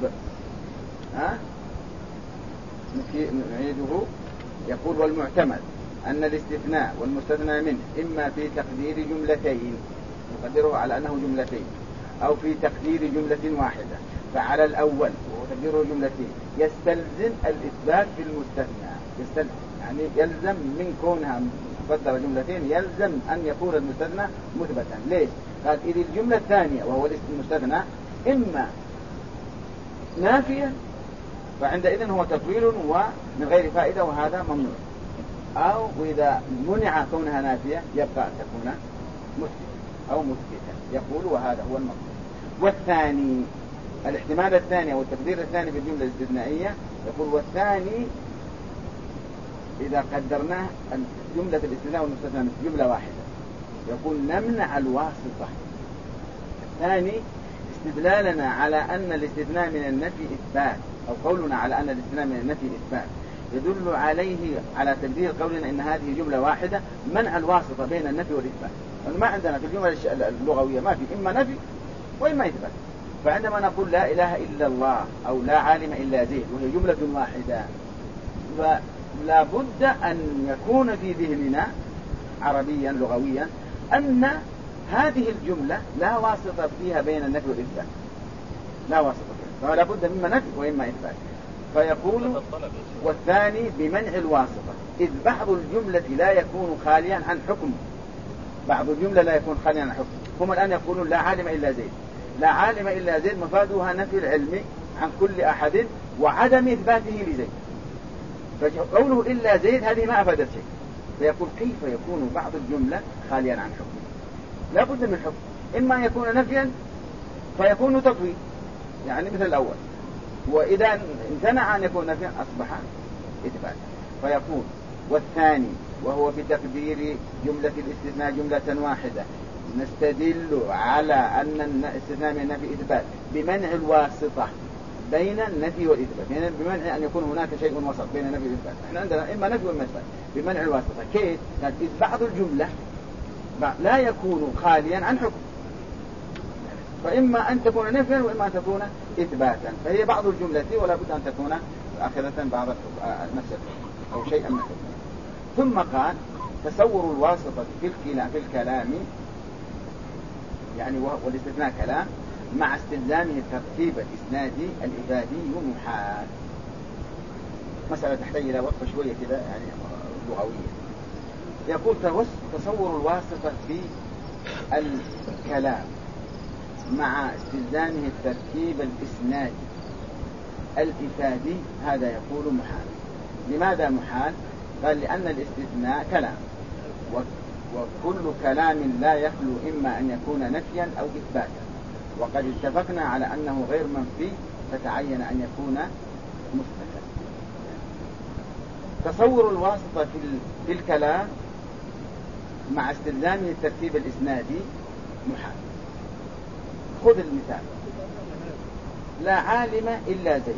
Speaker 1: نعيده. يقول والمعتمد أن الاستثناء والمستثنى منه إما في تقدير جملتين، نقدره على أنه جملتين، أو في تقدير جملة واحدة، فعلى الأول وهو تقديره جملتين يستلزم الإثبات في المستثنى، يعني يلزم من كونها مقدرة جملتين يلزم أن يكون المستثنى مثبتا. ليش؟ قال إذ الجملة الثانية وهو المستثنى إما نافية فعندئذ هو تطويل ومن غير فائدة وهذا ممنوع. أو إذا منع كونها نافية يبقى أن تكون مثبتة أو مثبتة يقول وهذا هو المطلوب. والثاني الاحتمال الثاني أو التقدير الثاني في الجملة الاستثنائية يقول والثاني إذا قدرناه جملة الاستثناء والمستثنى من جملة واحدة يقول نمنع الواسطة. الثاني استدلالنا على أن الاستثناء من النفي إثبات أو قولنا على أن الاستثناء من النفي إثبات يدل عليه على تقدير قولنا إن هذه جملة واحدة منع الواسطة بين النفي والإثبات. ما عندنا في الجملة اللغوية ما في إما نفي وإما إثبات. فعندما نقول لا إله إلا الله أو لا عالم إلا زيد وهي جملة واحدة فلا بد أن يكون في ذهننا عربيا لغويا أن هذه الجملة لا واسطة فيها بين النفي والإثبات لا واسطة فيها فلا بد مما نفي وإما إثبات. فيقول والثاني بمنع الواسطة إذ بعض الجملة لا يكون خاليا عن حكم. بعض الجملة لا يكون خاليا عن حكم. هم الآن يقولون لا عالم إلا زيد. لا عالم إلا زيد مفادها نفي العلم عن كل أحد وعدم إثباته لزيد. فقوله إلا زيد هذه ما أفادت شيء. فيقول كيف يكون بعض الجملة خاليا عن حكم؟ لا بد من حكم إما يكون نفيا فيكون تطويل يعني مثل الأول وإذا امتنع أن يكون نفيا أصبح إثباتا. فيقول والثاني وهو بتقدير جملة الاستثناء جملة واحدة نستدل على أن الاستثناء من النفي إثبات بمنع الواسطة بين النفي والإثبات يعني بمنع أن يكون هناك شيء وسط بين النفي والإثبات. احنا عندنا إما نفي وإما إثبات بمنع الواسطة. كيف؟ إذ بعض الجملة لا يكون خاليا عن حكم فإما أن تكون نفيا وإما أن تكون إثباتا. فهي بعض الجملة ولا بد أن تكون آخرة بعض نفس أو شيئا من الحكم. ثم قال تصور الواسطة في الكلام يعني والاستثناء كلام مع استلزامه الترتيب الإسنادي الإفادي محال. مسألة تحتاج إلى وقفة شوية كده يعني لغوية. يقول تصور الواسطة في الكلام مع استلزامه الترتيب الإسنادي الإفادي هذا يقول محال. لماذا محال؟ قال لأن الاستثناء كلام وكل كلام لا يخلو إما أن يكون نفيا أو إثباتا وقد اتفقنا على أنه غير منفي فتعين أن يكون مثبتا. تصور الواسطة في الكلام مع استلزامه الترتيب الإسنادي محال. خذ المثال لا عالم إلا زيد.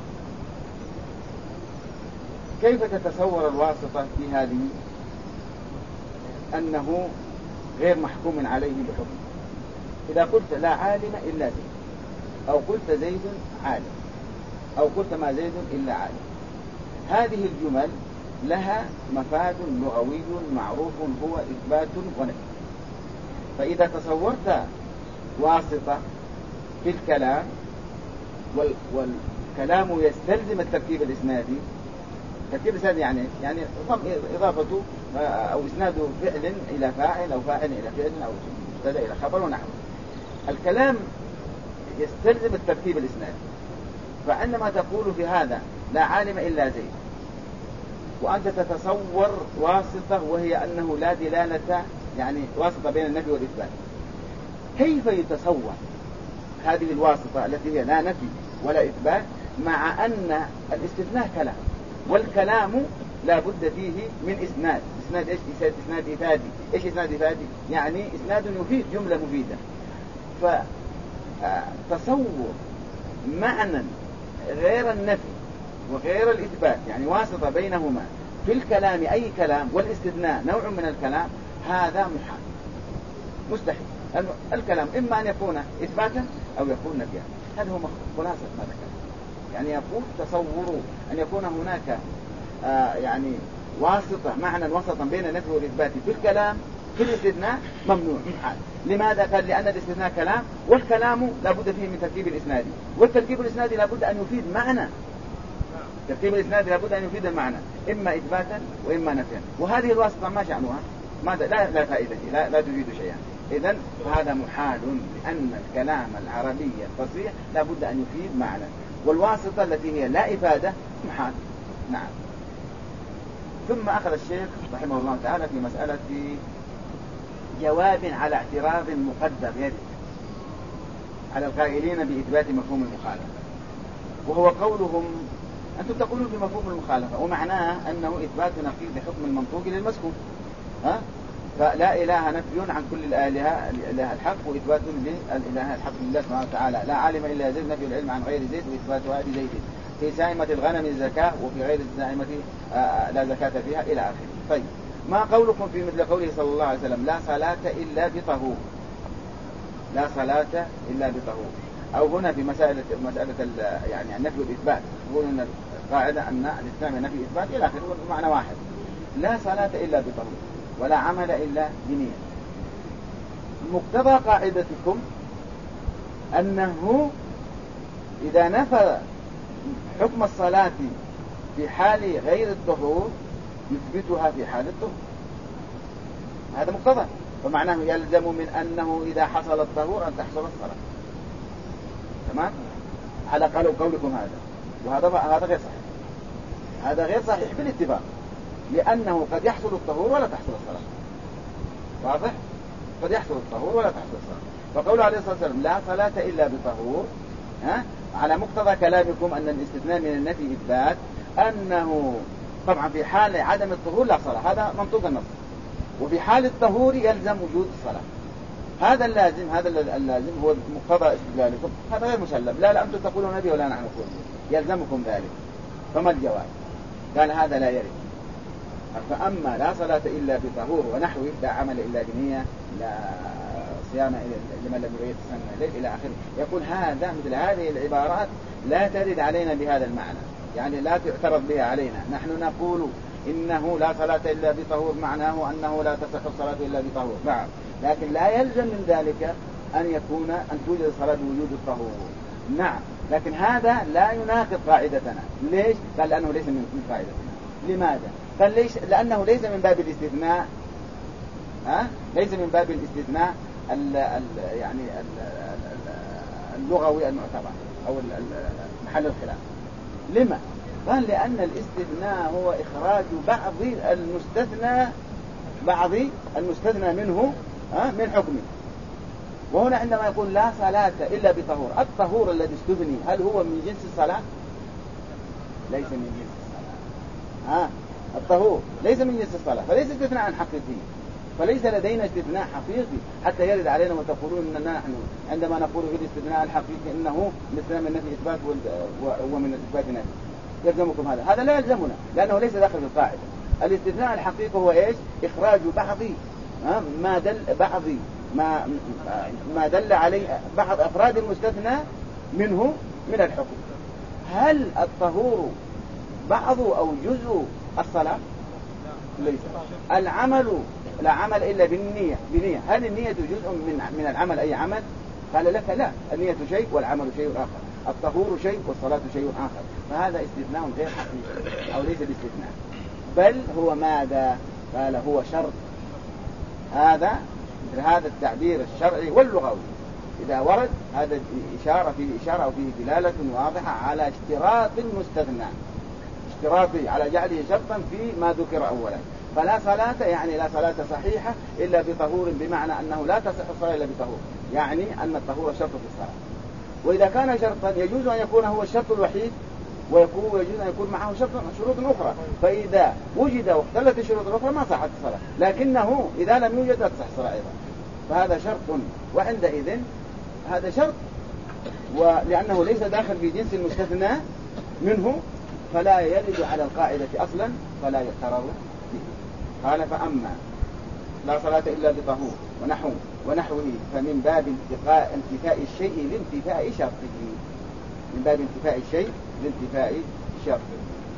Speaker 1: كيف تتصور الواسطة في هذه؟ أنه غير محكوم عليه بحكم. إذا قلت لا عالم إلا زيد أو قلت زيد عالم أو قلت ما زيد إلا عالم هذه الجمل لها مفاد لغوي معروف هو إثبات ونفي. فإذا تصورت واسطة في الكلام والكلام يستلزم التركيب الإسنادي. التركيب الإسنادي يعني إضافة أو إسناد فعل إلى فاعل أو فاعل إلى فعل أو مبتدأ إلى خبر ونحو. الكلام يستلزم التركيب الإسنادي. فعندما تقول في هذا لا عالم إلا زيد وأنت تتصور واسطة وهي أنه لا دلالة يعني واسطة بين النفي والإثبات كيف يتصور هذه الواسطة التي هي لا نفي ولا إثبات مع أن الاستثناء كلام والكلام لا بد فيه من إسناد إيش؟ إسناد إفادي. إيش إسناد إفادي؟ يعني إسناد يفيد جملة مفيدة. فتصور معنى غير النفي وغير الإثبات يعني واسطة بينهما في الكلام أي كلام والاستثناء نوع من الكلام هذا محال مستحيل. الكلام إما أن يكون إثباتا أو يكون نفيا. هذا هو خلاصة ما ذكر. يعني يقول تصور أن يكون هناك يعني واسطة معنى وسطا بين النفي والإثبات في الكلام في الاستثناء ممنوع محال. لماذا؟ قال لأن الاستثناء كلام والكلام لابد فيه من تركيب الإسنادي والتركيب الإسنادي لابد أن يفيد معنى. تركيب الإسنادي لابد أن يفيد المعنى إما إثباتا وإما نفيا. وهذه الواسطة ما شأنها؟ ماذا؟ لا فائدة لا تفيد شيئا. إذن هذا محال لأن الكلام العربي الفصيح لابد أن يفيد معنى والواسطة التي هي لا إفادة محال. نعم. ثم أخذ الشيخ رحمه الله تعالى في مسألة جواب على اعتراض مقدر يرد على القائلين بإثبات مفهوم المخالفة، وهو قولهم أنتم تقولون بمفهوم المخالفة ومعناها أنه إثبات نقيض حكم المنطوق للمسكوت، فلا إله نفي عن كل الآلهة الإله الحق، وإثبات للإله الحق لله سبحانه وتعالى. لا عالم إلا زيد، نفي العلم عن غير زيد، وإثبات هذه زيد. في سائمة الغنم الزكاة، وفي غير السائمة لا زكاة فيها، إلى آخره. طيب، ما قولكم في مثل قوله صلى الله عليه وسلم لا صلاة إلا بطهور؟ لا صلاة إلا بطهور، أو هنا في مسألة يعني النفي والإثبات، يقول أن القاعدة أن الإسلام نفي إثبات إلى آخره، معنى واحد. لا صلاة إلا بطهور، ولا عمل إلا بنية. مقتضى قاعدتكم أنه إذا نفى حكم الصلاة في حال غير الطهور يثبتها في حال الطهور، هذا مقتضى، فمعناه يلزم من أنه إذا حصل الطهور أن تحصل الصلاة. تمام؟ على قولكم هذا، وهذا غير صحيح. هذا غير صحيح بالاتفاق، لأنه قد يحصل الطهور ولا تحصل الصلاة. واضح؟ قد يحصل الطهور ولا تحصل الصلاة. فقوله عليه الصلاة والسلام لا صلاة إلا بطهور، على مقتضى كلامكم أن الاستثناء من النفي إثبات، أنه طبعا في حال عدم الطهور لا صلاة، هذا منطوق النص، وفي حال الطهور يلزم وجود الصلاة. هذا اللازم هو مقتضى استدلالكم، هذا غير مسلم. لا أنتم تقولون نبي ولا نحن نقول يلزمكم ذلك. فما الجواب؟ قال هذا لا يرد. فأما لا صلاة إلا بطهور ونحوه، لا عمل إلا بنية، لا صيام لمن لم يريد السنة الليل، إلى آخره. يقول هذا مثل هذه العبارات لا ترد علينا بهذا المعنى، يعني لا تعترض بها علينا. نحن نقول إنه لا صلاة إلا بطهور، معناه أنه لا تصح الصلاة إلا بطهور، نعم، لكن لا يلزم من ذلك أن توجد الصلاة بوجود الطهور. نعم، لكن هذا لا يناقض قاعدتنا. ليش؟ قال لأنه ليس من قاعدتنا. لماذا؟ قال ليش؟ لأنه ليس من باب الاستثناء، ليس من باب الاستثناء يعني اللغوي المعتبر أو محل الخلاف. لما؟ قال لأن الاستثناء هو إخراج بعض المستثنى منه من حكمه. وهنا عندما يقول لا صلاة إلا بطهور، الطهور الذي استثني هل هو من جنس الصلاة؟ ليس من جنس الصلاة. الطهور ليس من جنس الصلاة، فليس استثناء حقيقي، فليس لدينا استثناء حقيقي حتى يرد علينا وتقولون أننا نحن عندما نقول في الاستثناء الحقيقي إنه مثل من نفي إثبات ومن الإثبات نفي، يلزمكم هذا لا يلزمنا، لأنه ليس داخل في القاعدة. الاستثناء الحقيقي هو إيش؟ إخراج ما دل عليه بعض أفراد المستثنى منه من الحكم. هل الطهور بعض أو جزء الصلاة؟ ليس. العمل لا عمل إلا بنية. هل النية جزء من العمل أي عمل؟ قال لك لا، النية شيء والعمل شيء آخر، الطهور شيء والصلاة شيء آخر. فهذا استثناء غير حقيقي، أو ليس باستثناء، بل هو ماذا؟ قال هو شرط. هذا التعبير الشرعي واللغوي إذا ورد هذا إشارة أو فيه دلالة واضحة على اشتراط المستثنى، اشتراطي على جعله شرطا في ما ذكر أولا. فلا صلاة يعني لا صلاة صحيحة إلا بطهور، بمعنى أنه لا تصح الصلاة إلا بطهور، يعني أن الطهور شرط في الصلاة. وإذا كان شرطا يجوز أن يكون هو الشرط الوحيد، ويجوز أن يكون معه شروط أخرى، فإذا وجد واختلت الشروط الأخرى ما صحت الصلاة، لكنه إذا لم يوجد لا تصح الصلاة أيضا. فهذا شرط، وعندئذ هذا شرط، ولأنه ليس داخل في جنس المستثنى منه فلا يرد على القاعدة أصلا، فلا يقترر به. قال فأما لا صلاة إلا بطهور ونحوه فمن باب انتفاء الشيء لانتفاء شرطه، من باب انتفاء الشيء لانتفاء شرطه.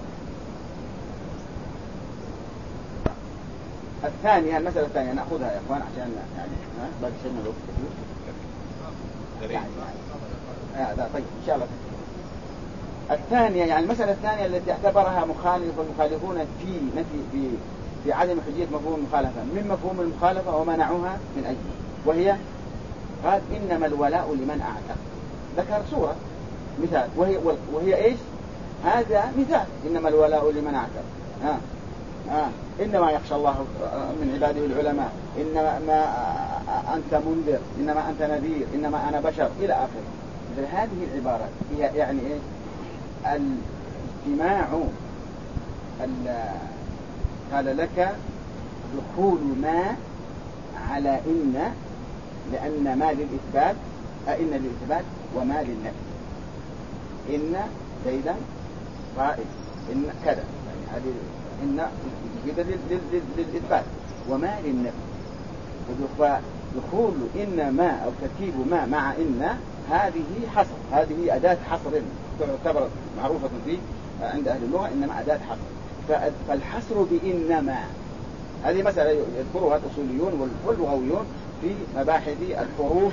Speaker 1: الثانية، المسألة الثانية نأخذها يا أخوان عشان يعني باقي شيء من الوقت كثير يعني. طيب إن شاء الله. الثانية يعني المسألة الثانية التي اعتبرها المخالفون في عدم حجية مفهوم المخالفة من مفهوم المخالفة ومنعوها من أجله، وهي قال إنما الولاء لمن أعتق. ذكر صورة مثال وهي إيش؟ هذا مثال. إنما الولاء لمن اعتق. إنما يخشى الله من عباده العلماء، إنما أنت منذر، إنما أنت نذير، إنما أنا بشر إلى آخره. هذه العبارات هي يعني إيه؟ الاجتماع. قال لك دخول ما على إن، لأن ما للإثبات، إن للإثبات وما للنفي. إن زيدا قائد، إن كذا، يعني هذه إن كذا للإثبات وما للنفي. فدخول إن ما أو تركيب ما مع إن هذه حصر، هذه أداة حصر تعتبر معروفة في عند أهل اللغة، إنما أداة حصر. فالحصر بإنما هذه مسألة يذكرها الأصوليون واللغويون في مباحث الحروف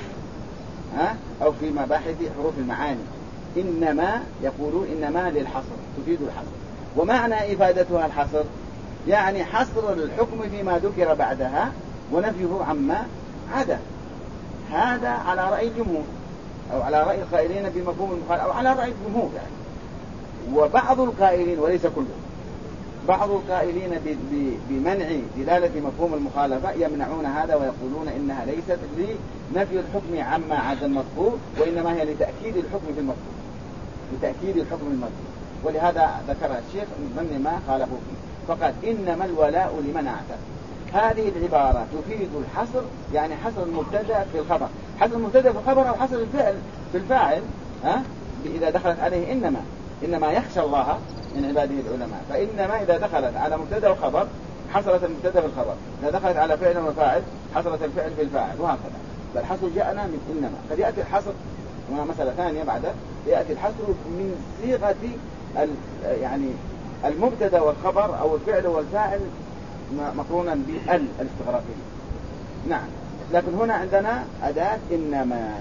Speaker 1: أو في مباحث حروف المعاني. إنما يقولون إنما للحصر، تفيد الحصر. ومعنى إفادتها الحصر يعني حصر الحكم فيما ذكر بعدها ونفيه عما عدا. هذا على رأي الجمهور أو على رأي القائلين بمفهوم المخالفة أو على رأي الجمهور يعني. وبعض القائلين وليس كلهم، بعض القائلين بمنع دلالة مفهوم المخالفة يمنعون هذا ويقولون إنها ليست لنفي الحكم عما عدا المذكور، وإنما هي لتأكيد الحكم في المذكور، لتأكيد الحكم المذكور. ولهذا ذكرها الشيخ من ما خالفوا فيه، فقال إنما الولاء لمن اعتق. هذه العبارة تفيد الحصر، يعني حصر المبتدأ في الخبر، حصر المبتدأ في الخبر أو حصر الفعل في الفاعل. إذا دخلت عليه إنما يخشى الله من عباده العلماء، فإنما إذا دخلت على مبتدأ وخبر حصلت المبتدأ في الخبر، إذا دخلت على فعل وفاعل حصلت الفعل في الفاعل، وهكذا. فالحصر جاءنا من إنما. قد يأتي الحصر، وهنا مسألة ثانية بعد، يأتي الحصر من صيغة يعني المبتدأ والخبر أو الفعل والفاعل مقرونا بال الاستغراقية. نعم. لكن هنا عندنا أداة إنما.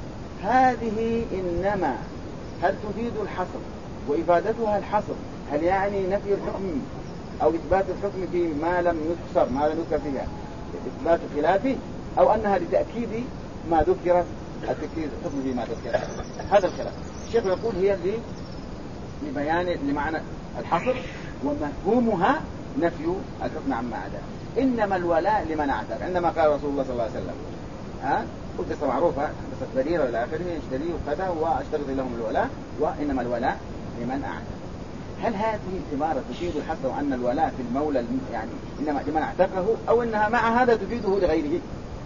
Speaker 1: هذه إنما هل تفيد الحصر وإفادتها الحصر؟ هل يعني نفي الحكم أو إثبات الحكم فيما لم يذكر، ما لم يذكر فيها إثبات خلافه، أو أنها لتأكيد ما ذكر، التأكيد الحكم فيما ذكر؟ هذا الكلام. الشيخ يقول هي لبيان لمعنى الحصر ومفهومها نفي الحكم عما عدا. إنما الولاء لمن اعتق. عندما قال رسول الله صلى الله عليه وسلم قصة معروفة، قصة بريرة إلى آخره، اشتريه وكذا واشترط لهم الولاء، وإنما الولاء لمن اعتق. هل هذه العبارة تفيد الحصر أن الولاء في المولى يعني إنما لمن اعتقه، أو أنها مع هذا تفيده لغيره؟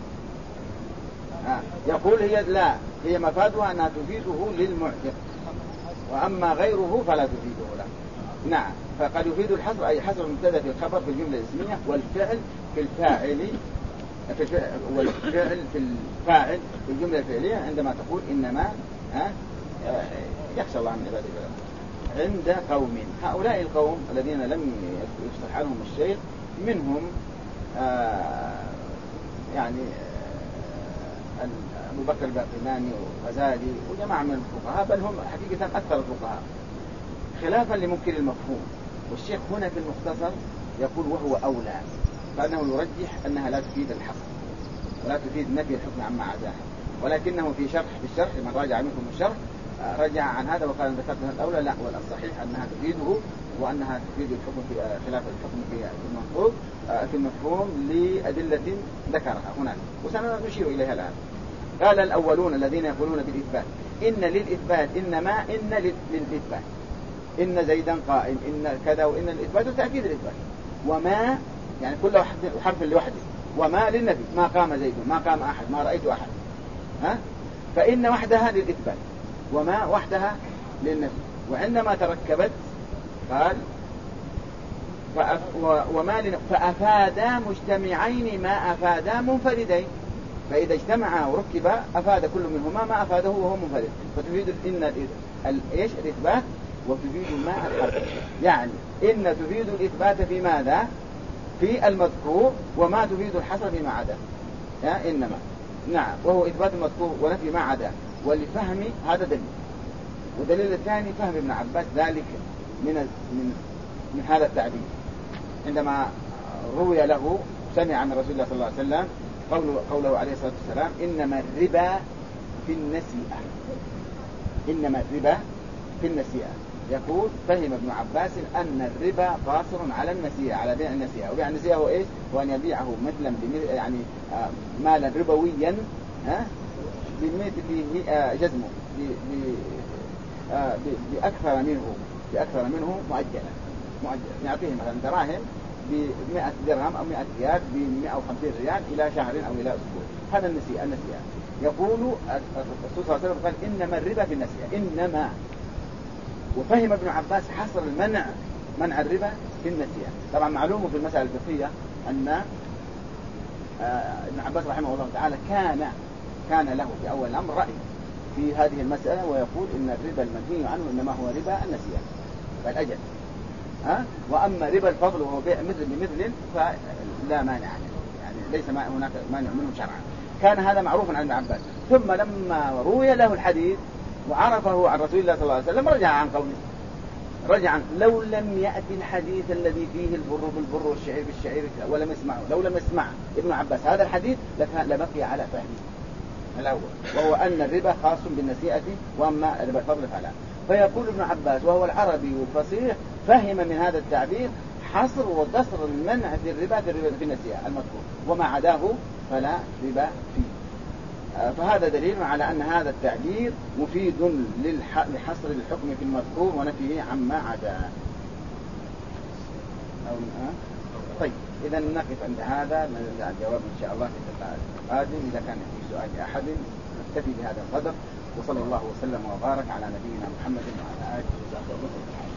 Speaker 1: يقول هي لا، هي مفادها أنها تفيده للمعتق، وأما غيره فلا تفيده له. نعم. فقد يفيد الحصر أي حصر المبتدأ في الخبر في الجملة الاسمية، والفعل في الفاعل والفعل في الفاعل في الجملة الفعلية، عندما تقول إنما يخشى الله من عباده العلماء. عند قوم، هؤلاء القوم الذين لم يفصح عنهم الشيخ، منهم يعني أبو بكر الباقلاني وغزالي وجماعة من الفقهاء، بل هم حقيقة أكثر الفقهاء، خلافا لممكن المفهوم. والشيخ هنا في المختصر يقول وهو أولى، فأنه يرجح أنها لا تفيد الحصر ولا تفيد نفي الحكم عما عداها، ولكنه في الشرح من راجع منكم الشرح رجع عن هذا وقال أن ذكرت الأولى لا، والصحيح أنها تفيده، وأنها تفيد الحكم في خلاف الحكم في المفهوم لأدلة ذكرها هناك وسنشير إليها الآن. قال الأولون الذين يقولون بالإثبات إن للإثبات إنما إن للإثبات، إن زيدا قائم، إن كذا، وإن الإثبات وتأكيد الإثبات، وما يعني كل حرف لوحده، وما للنبي، ما قام زيد، ما قام أحد، ما رأيت أحد، فإن وحدها للإثبات وما وحدها للنفي. وعندما تركبت قال فأفادا مجتمعين ما أفادا منفردين، فإذا اجتمعا وركبا أفاد كل منهما ما أفاده وهو منفرد، فتفيد إن الإثبات وتفيد ما الحرف، يعني إن تفيد الإثبات في ماذا؟ في المذكور، وما تفيد الحصر فيما عدا إنما. نعم. وهو إثبات المذكور ونفي ما عدا. ولفهم هذا دليل. ودليل الثاني فهم ابن عباس ذلك من هذا التعبير، عندما روي له سمع من رسول الله صلى الله عليه وسلم قوله عليه الصلاة والسلام إنما الربا في النسيئة. إنما الربا في النسيئة. يقول فهم ابن عباس أن الربا قاصر على النسيئة، على بيع النسيئة. وبيع النسيئة هو إيش؟ هو أن يبيعه مثلا يعني مالا ربويا بمثل جزمه بأكثر منه مؤجلا. نعطيه مثلا دراهم ب100 درهم أو 100 ريال ب150 ريال إلى شهر أو إلى أسبوع. هذا النسيئة. يقول الرسول صلى الله عليه وسلم قال إنما الربا في النسيئة، إنما. وفهم ابن عباس حصر منع الربا في النسيئة. طبعا معلوم في المسألة الفقهية أن ابن عباس رحمه الله تعالى كان له في أول الأمر رأي في هذه المسألة، ويقول إن الربا المنهي عنه إنما هو ربا النسيئة والأجل. وأما ربا الفضل وهو بيع مثل بمثل فلا مانع عنه، يعني ليس هناك مانع منه شرعا. كان هذا معروفا عن ابن عباس. ثم لما روي له الحديث وعرفه عن رسول الله صلى الله عليه وسلم رجع عن قوله، لو لم يأتي الحديث الذي فيه البر بالبر والشعير بالشعير ولم يسمعه، لو لم يسمع ابن عباس هذا الحديث لبقي على فهمه الأول، وهو أن الربا خاص بالنسيئة وأما ربا الفضل فلا. فيقول ابن عباس وهو العربي الفصيح فهم من هذا التعبير حصر وقصر المنع في الربا في النسيئة المذكور، وما عداه فلا ربا فيه. فهذا دليل على أن هذا التعبير مفيد لحصر الحكم في المذكور ونفيه عما عداه. طيب إذا نقف عند هذا، نرجع الجواب إن شاء الله في اللقاء القادم. إذا كان في سؤال أحد نكتفي بهذا القدر، وصلى الله وسلم وبارك على نبينا محمد وعلى آله وصحبه وسلم.